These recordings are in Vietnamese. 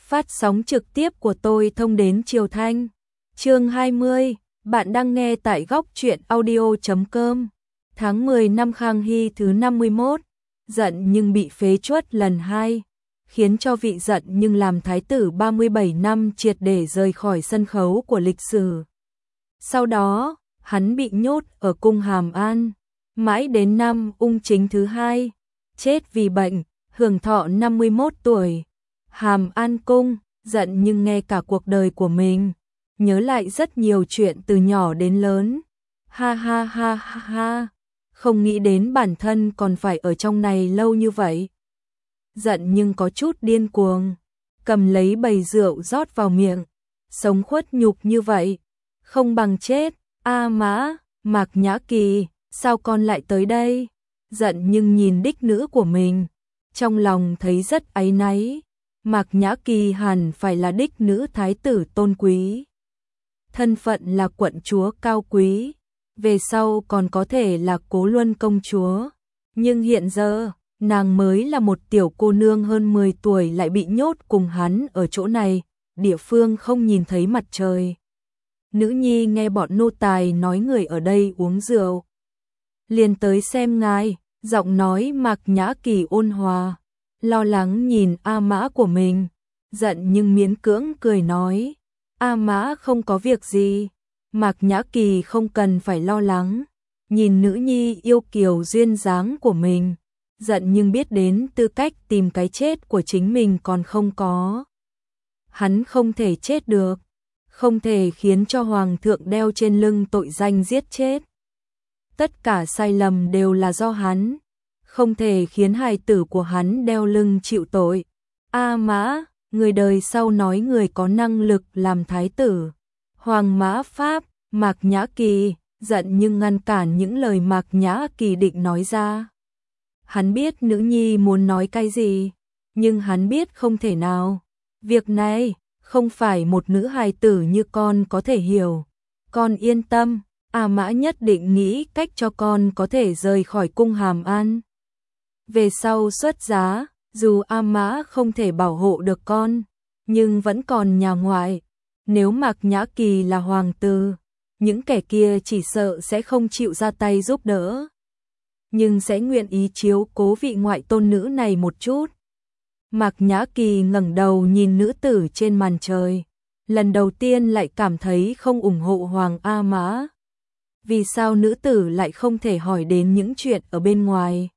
phát sóng trực tiếp của tôi thông đến Triều Thanh. Chương 20, bạn đang nghe tại góc truyện audio.com. Tháng 10 năm Khang Hy thứ 51, giận nhưng bị phế truất lần 2, khiến cho vị giận nhưng làm thái tử 37 năm triệt để rời khỏi sân khấu của lịch sử. Sau đó, hắn bị nhốt ở cung Hàm An, mãi đến năm Ung Chính thứ 2, chết vì bệnh, hưởng thọ 51 tuổi. Hàm An cung, giận nhưng nghe cả cuộc đời của mình, nhớ lại rất nhiều chuyện từ nhỏ đến lớn. Ha ha ha ha ha, không nghĩ đến bản thân còn phải ở trong này lâu như vậy. Giận nhưng có chút điên cuồng, cầm lấy bầu rượu rót vào miệng, sống khuất nhục như vậy, không bằng chết. A Mã, Mạc Nhã Kỳ, sao con lại tới đây? Giận nhưng nhìn đích nữ của mình, trong lòng thấy rất áy náy. Mạc Nhã Kỳ hẳn phải là đích nữ thái tử tôn quý, thân phận là quận chúa cao quý, về sau còn có thể là Cố Luân công chúa. Nhưng hiện giờ, nàng mới là một tiểu cô nương hơn 10 tuổi lại bị nhốt cùng hắn ở chỗ này, địa phương không nhìn thấy mặt trời. Nữ nhi nghe bọn nô tài nói người ở đây uống rượu, liền tới xem ngài. Giọng nói Mạc Nhã Kỳ ôn hòa, lo lắng nhìn A Mã của mình, giận nhưng miễn cưỡng cười nói, A Mã không có việc gì. Mạc Nhã Kỳ không cần phải lo lắng, nhìn nữ nhi yêu kiều duyên dáng của mình, giận nhưng biết đến tư cách tìm cái chết của chính mình còn không có. Hắn không thể chết được, không thể khiến cho hoàng thượng đeo trên lưng tội danh giết chết. Tất cả sai lầm đều là do hắn, không thể khiến hài tử của hắn đeo lưng chịu tội. A Mã, người đời sau nói người có năng lực làm thái tử. Hoàng Mã Pháp, Mạc Nhã Kỳ, giận nhưng ngăn cản những lời Mạc Nhã Kỳ định nói ra. Hắn biết nữ nhi muốn nói cái gì, nhưng hắn biết không thể nào. Việc này, không phải một nữ hài tử như con có thể hiểu. Con yên tâm, A Mã nhất định nghĩ cách cho con có thể rời khỏi cung Hàm An. Về sau xuất giá, dù A Mã không thể bảo hộ được con, nhưng vẫn còn nhà ngoại. Nếu Mạc Nhã Kỳ là hoàng tử, những kẻ kia chỉ sợ sẽ không chịu ra tay giúp đỡ, nhưng sẽ nguyện ý chiếu cố vị ngoại tôn nữ này một chút. Mạc Nhã Kỳ ngẩng đầu nhìn nữ tử trên màn trời, lần đầu tiên lại cảm thấy không ủng hộ Hoàng A Mã. Vì sao nữ tử lại không thể hỏi đến những chuyện ở bên ngoài?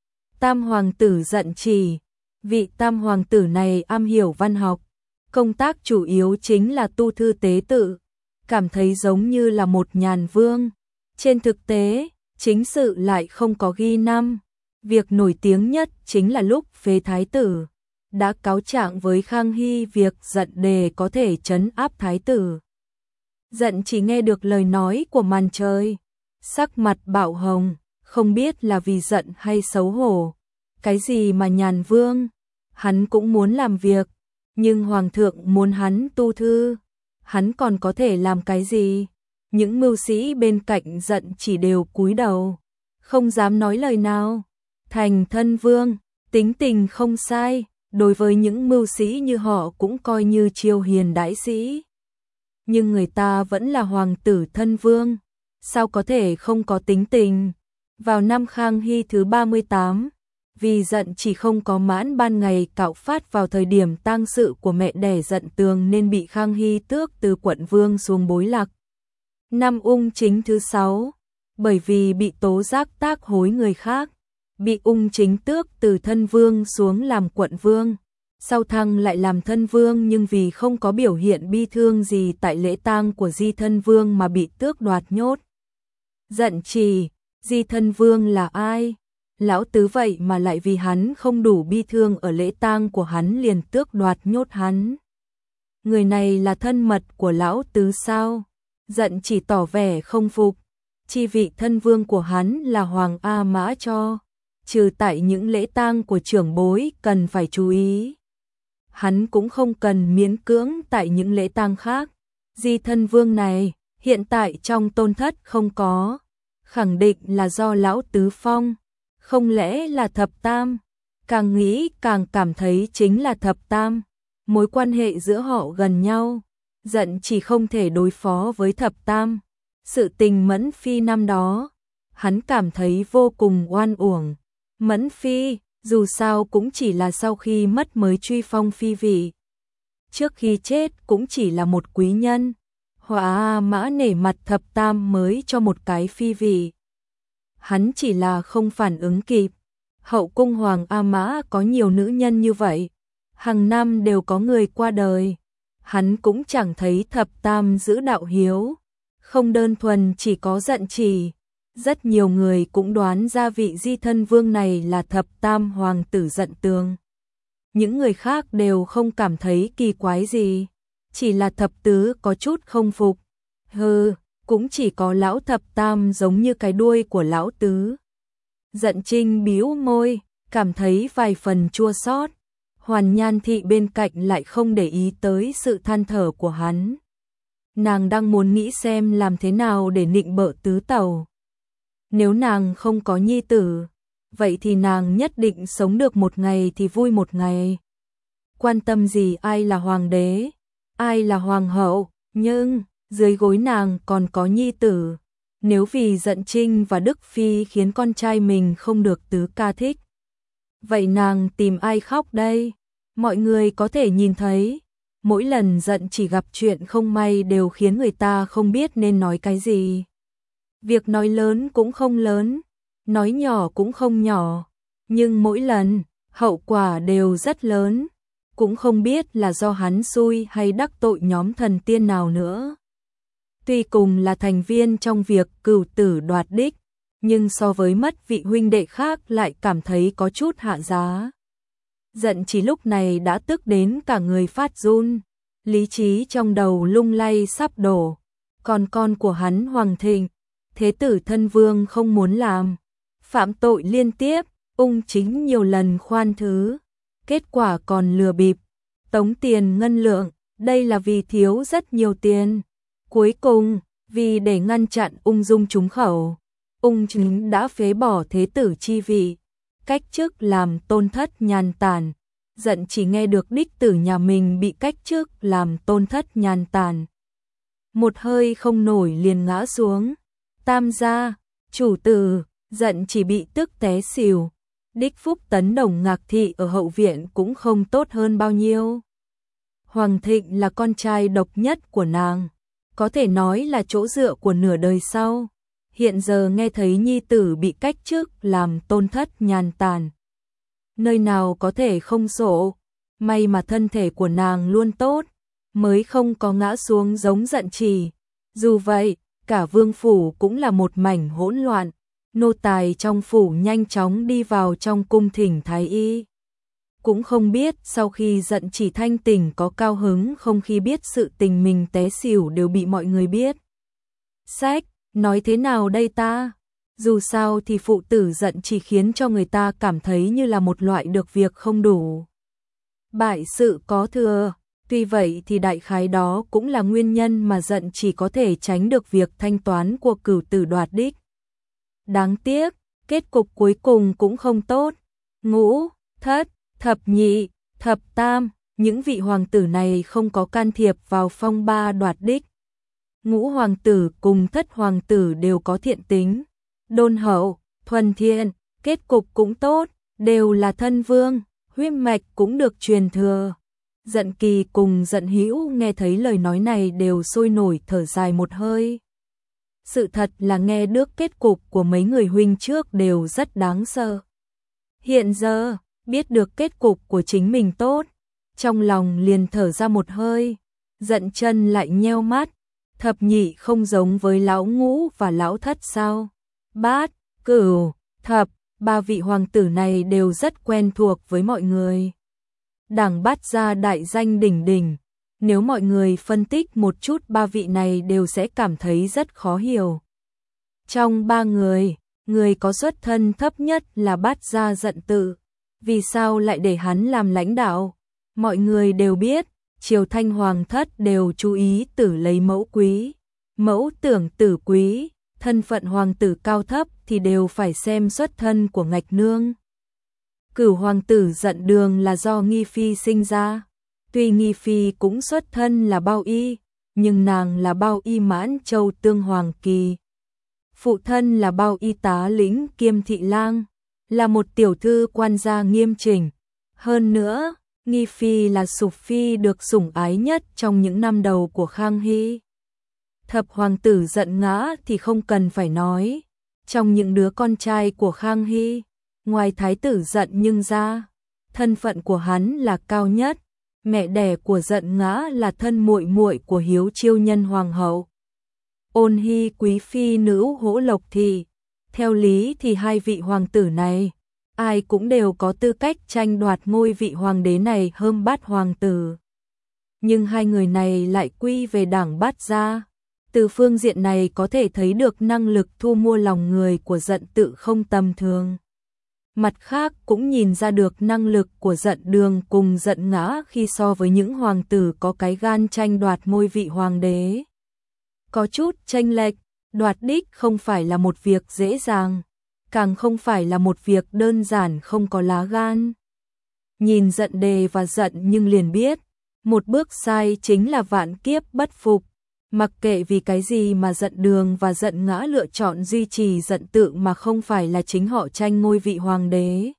Tam hoàng tử giận chỉ, vị tam hoàng tử này am hiểu văn học, công tác chủ yếu chính là tu thư tế tự, cảm thấy giống như là một nhàn vương. Trên thực tế, chính sự lại không có ghi năm. Việc nổi tiếng nhất chính là lúc phế thái tử, đã cáo trạng với Khang Hy việc giận đề có thể trấn áp thái tử. Giận chỉ nghe được lời nói của màn trời, sắc mặt bạo hồng, không biết là vì giận hay xấu hổ. Cái gì mà nhàn vương, hắn cũng muốn làm việc, nhưng hoàng thượng muốn hắn tu thư, hắn còn có thể làm cái gì? Những mưu sĩ bên cạnh giận chỉ đều cúi đầu, không dám nói lời nào. Thành thân vương, tính tình không sai, đối với những mưu sĩ như họ cũng coi như triều hiền đãi sĩ. Nhưng người ta vẫn là hoàng tử thân vương, sao có thể không có tính tình? Vào năm Khang Hy thứ 38, vì giận chỉ không có mãn ban ngày cạo phát vào thời điểm tang sự của mẹ đẻ Giận Tường nên bị Khang Hy tước từ quận vương xuống bối lạc. Năm Ung Chính thứ 6, bởi vì bị tố giác tác hối người khác, bị Ung Chính tước từ thân vương xuống làm quận vương, sau thăng lại làm thân vương, nhưng vì không có biểu hiện bi thương gì tại lễ tang của Di thân vương mà bị tước đoạt nhốt. Giận chỉ, Di thân vương là ai? Lão tứ vậy mà lại vì hắn không đủ bi thương ở lễ tang của hắn liền tước đoạt nhốt hắn. Người này là thân mật của lão tứ sao? Giận chỉ tỏ vẻ không phục, chi vị thân vương của hắn là Hoàng A Mã cho, trừ tại những lễ tang của trưởng bối cần phải chú ý. Hắn cũng không cần miễn cưỡng tại những lễ tang khác. Di thân vương này, hiện tại trong tôn thất không có, khẳng định là do lão tứ phong, không lẽ là thập tam? Càng nghĩ càng cảm thấy chính là thập tam. mối quan hệ giữa họ gần nhau, giận chỉ không thể đối phó với thập tam. Sự tình Mẫn Phi năm đó, hắn cảm thấy vô cùng oan uổng. Mẫn Phi, dù sao cũng chỉ là sau khi mất mới truy phong phi vị. Trước khi chết cũng chỉ là một quý nhân. Hỏa Mã nể mặt thập tam mới cho một cái phi vị. Hắn chỉ là không phản ứng kịp. Hậu cung Hoàng A Mã có nhiều nữ nhân như vậy, hàng năm đều có người qua đời. Hắn cũng chẳng thấy thập tam giữ đạo hiếu, không đơn thuần chỉ có giận chỉ. Rất nhiều người cũng đoán ra vị di thân vương này là thập tam hoàng tử Giận Tường. Những người khác đều không cảm thấy kỳ quái gì, chỉ là thập tứ có chút không phục. Cũng chỉ có lão thập tam giống như cái đuôi của lão tứ. Giận Trinh bĩu môi, cảm thấy vài phần chua xót. Hoàn Nhan Thị bên cạnh lại không để ý tới sự than thở của hắn. Nàng đang muốn nghĩ xem làm thế nào để nịnh bợ tứ tẩu. Nếu nàng không có nhi tử, vậy thì nàng nhất định sống được một ngày thì vui một ngày. Quan tâm gì ai là hoàng đế, ai là hoàng hậu, nhưng dưới gối nàng còn có nhi tử. Nếu vì Giận Trinh và Đức Phi khiến con trai mình không được tứ ca thích, vậy nàng tìm ai khóc đây? Mọi người có thể nhìn thấy, mỗi lần Giận chỉ gặp chuyện không may đều khiến người ta không biết nên nói cái gì. Việc nói lớn cũng không lớn, nói nhỏ cũng không nhỏ, nhưng mỗi lần, hậu quả đều rất lớn, cũng không biết là do hắn xui hay đắc tội nhóm thần tiên nào nữa. Tuy cùng là thành viên trong việc cửu tử đoạt đích, nhưng so với mất vị huynh đệ khác lại cảm thấy có chút hạ giá. Giận chỉ lúc này đã tức đến cả người phát run, lý trí trong đầu lung lay sắp đổ. Còn con của hắn Hoàng Thịnh, thế tử thân vương không muốn làm, phạm tội liên tiếp, ung chính nhiều lần khoan thứ, kết quả còn lừa bịp, tống tiền ngân lượng, đây là vì thiếu rất nhiều tiền. Cuối cùng, vì để ngăn chặn ung dung trúng khẩu, ung chính đã phế bỏ thế tử chi vị, cách chức làm tôn thất nhàn tản. Giận chỉ nghe được đích tử nhà mình bị cách chức làm tôn thất nhàn tản, một hơi không nổi liền ngã xuống. Tam gia, chủ tử, Giận chỉ bị tức té xỉu. Đích Phúc tấn đồng Ngạc Thị ở hậu viện cũng không tốt hơn bao nhiêu. Hoàng Thịnh là con trai độc nhất của nàng, có thể nói là chỗ dựa của nửa đời sau. Hiện giờ nghe thấy nhi tử bị cách chức làm tôn thất nhàn tản, nơi nào có thể không sổ. May mà thân thể của nàng luôn tốt, mới không có ngã xuống giống Giận chỉ. Dù vậy, cả vương phủ cũng là một mảnh hỗn loạn. Nô tài trong phủ nhanh chóng đi vào trong cung thỉnh thái y. Cũng không biết sau khi Giận chỉ thanh tỉnh có cao hứng không khi biết sự tình mình té xỉu đều bị mọi người biết. Sách, nói thế nào đây ta? Dù sao thì phụ tử Giận chỉ khiến cho người ta cảm thấy như là một loại được việc không đủ, bại sự có thừa. Tuy vậy thì đại khái đó cũng là nguyên nhân mà Giận chỉ có thể tránh được việc thanh toán của cửu tử đoạt đích. Đáng tiếc, kết cục cuối cùng cũng không tốt. Ngũ, thất, thập nhị, thập tam, những vị hoàng tử này không có can thiệp vào phong ba đoạt đích. Ngũ hoàng tử cùng thất hoàng tử đều có thiện tính, đôn hậu, thuần thiện, kết cục cũng tốt, đều là thân vương, huyết mạch cũng được truyền thừa. Giận Kỳ cùng Giận Hữu nghe thấy lời nói này đều sôi nổi thở dài một hơi. Sự thật là nghe được kết cục của mấy người huynh trước đều rất đáng sợ. Hiện giờ, biết được kết cục của chính mình tốt, trong lòng liền thở ra một hơi. Giận Chân lại nheo mắt, thập nhị không giống với lão ngũ và lão thất sao? Bát, cửu, thập, ba vị hoàng tử này đều rất quen thuộc với mọi người. Đảng Bát gia đại danh đỉnh đỉnh, nếu mọi người phân tích một chút ba vị này đều sẽ cảm thấy rất khó hiểu. Trong ba người, người có xuất thân thấp nhất là Bát gia Giận Tự, vì sao lại để hắn làm lãnh đạo? Mọi người đều biết, triều Thanh hoàng thất đều chú ý tử lấy mẫu quý, mẫu tưởng tử quý, thân phận hoàng tử cao thấp thì đều phải xem xuất thân của ngạch nương. Cửu hoàng tử Giận Đường là do Nghi Phi sinh ra, Tuy Nghi Phi cũng xuất thân là Bao Y, nhưng nàng là Bao Y Mãn Châu Tương Hoàng Kỳ. Phụ thân là Bao Y tá lĩnh kiêm thị lang, là một tiểu thư quan gia nghiêm chỉnh. Hơn nữa, Nghi Phi là sục phi được sủng ái nhất trong những năm đầu của Khang Hy. Thập hoàng tử Giận Ngã thì không cần phải nói. Trong những đứa con trai của Khang Hy, ngoài thái tử Giận Nhưng ra, thân phận của hắn là cao nhất. Mẹ đẻ của Giận Ngã là thân muội muội của Hiếu Chiêu Nhân hoàng hậu Ôn Hy quý phi nữ Hỗ Lộc Thị. Theo lý thì hai vị hoàng tử này, ai cũng đều có tư cách tranh đoạt ngôi vị hoàng đế này hơn Bát hoàng tử. Nhưng hai người này lại quy về đảng Bát gia. Từ phương diện này có thể thấy được năng lực thu mua lòng người của Giận Tự không tầm thường. Mặt khác cũng nhìn ra được năng lực của Giận Đường cùng Giận Ngã khi so với những hoàng tử có cái gan tranh đoạt ngôi vị hoàng đế. Có chút chênh lệch, đoạt đích không phải là một việc dễ dàng, càng không phải là một việc đơn giản không có lá gan. Nhìn Giận Đề và Giận Nhưng liền biết, một bước sai chính là vạn kiếp bất phục. Mặc kệ vì cái gì mà Giận Đường và Giận Ngã lựa chọn duy trì Giận Tự mà không phải là chính họ tranh ngôi vị hoàng đế.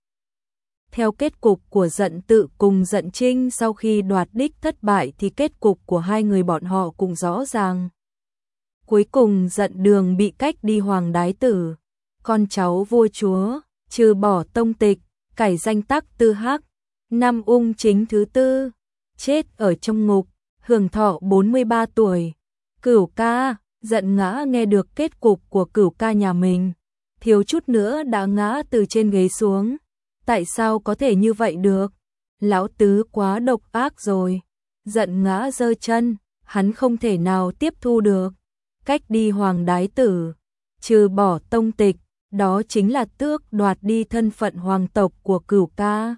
Theo kết cục của Giận Tự cùng Giận Trinh sau khi đoạt đích thất bại thì kết cục của hai người bọn họ cũng rõ ràng. Cuối cùng Giận Đường bị cách đi hoàng đái tử, con cháu vua chúa, trừ bỏ tông tịch, cải danh Tắc Tư Hắc, năm Ung Chính thứ tư, chết ở trong ngục, hưởng thọ 43 tuổi. Cửu ca, Giận Ngã nghe được kết cục của Cửu ca nhà mình, thiếu chút nữa đã ngã từ trên ghế xuống. Tại sao có thể như vậy được? Lão tứ quá độc ác rồi. Giận Ngã giơ chân, hắn không thể nào tiếp thu được. Cách đi hoàng đái tử, trừ bỏ tông tịch, đó chính là tước đoạt đi thân phận hoàng tộc của Cửu ca.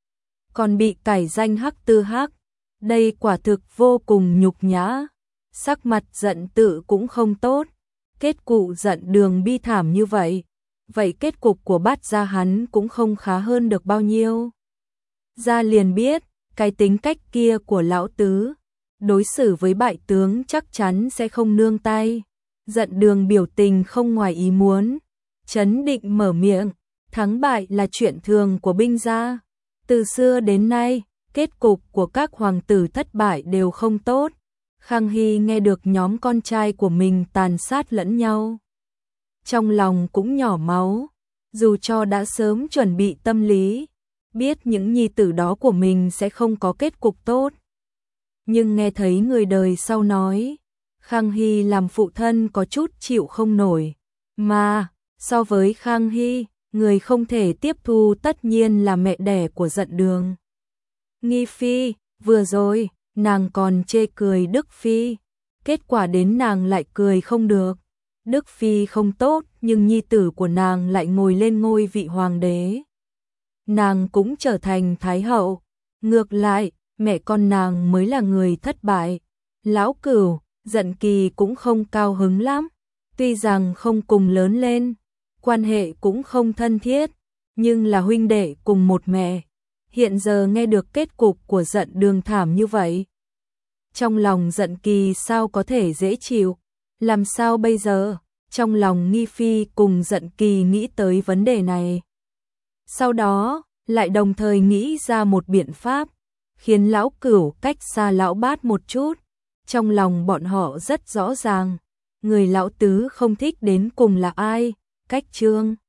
Còn bị cải danh Hắc Tư Hắc, đây quả thực vô cùng nhục nhã. Sắc mặt Giận Tự cũng không tốt, kết cụ Giận Đường bi thảm như vậy, vậy kết cục của Bát gia hắn cũng không khá hơn được bao nhiêu. Gia liền biết, cái tính cách kia của lão tứ, đối xử với bại tướng chắc chắn sẽ không nương tay. Giận Đường biểu tình không ngoài ý muốn, trấn định mở miệng, thắng bại là chuyện thường của binh gia. Từ xưa đến nay, kết cục của các hoàng tử thất bại đều không tốt. Khang Hy nghe được nhóm con trai của mình tàn sát lẫn nhau, trong lòng cũng nhỏ máu, dù cho đã sớm chuẩn bị tâm lý, biết những nhi tử đó của mình sẽ không có kết cục tốt. Nhưng nghe thấy người đời sau nói, Khang Hy làm phụ thân có chút chịu không nổi, mà so với Khang Hy, người không thể tiếp thu tất nhiên là mẹ đẻ của Giận Đường. Nghi Phi, vừa rồi nàng còn chê cười Đức Phi, kết quả đến nàng lại cười không được. Đức Phi không tốt, nhưng nhi tử của nàng lại ngồi lên ngôi vị hoàng đế. Nàng cũng trở thành thái hậu. Ngược lại, mẹ con nàng mới là người thất bại. Lão Cửu, Giận Kỳ cũng không cao hứng lắm. Tuy rằng không cùng lớn lên, quan hệ cũng không thân thiết, nhưng là huynh đệ cùng một mẹ. Hiện giờ nghe được kết cục của Giận Đường thảm như vậy, trong lòng Giận Kỳ sao có thể dễ chịu, làm sao bây giờ? Trong lòng Nghi Phi cùng Giận Kỳ nghĩ tới vấn đề này. Sau đó, lại đồng thời nghĩ ra một biện pháp, khiến lão Cửu cách xa lão Bát một chút. Trong lòng bọn họ rất rõ ràng, người lão tứ không thích đến cùng là ai, cách Trương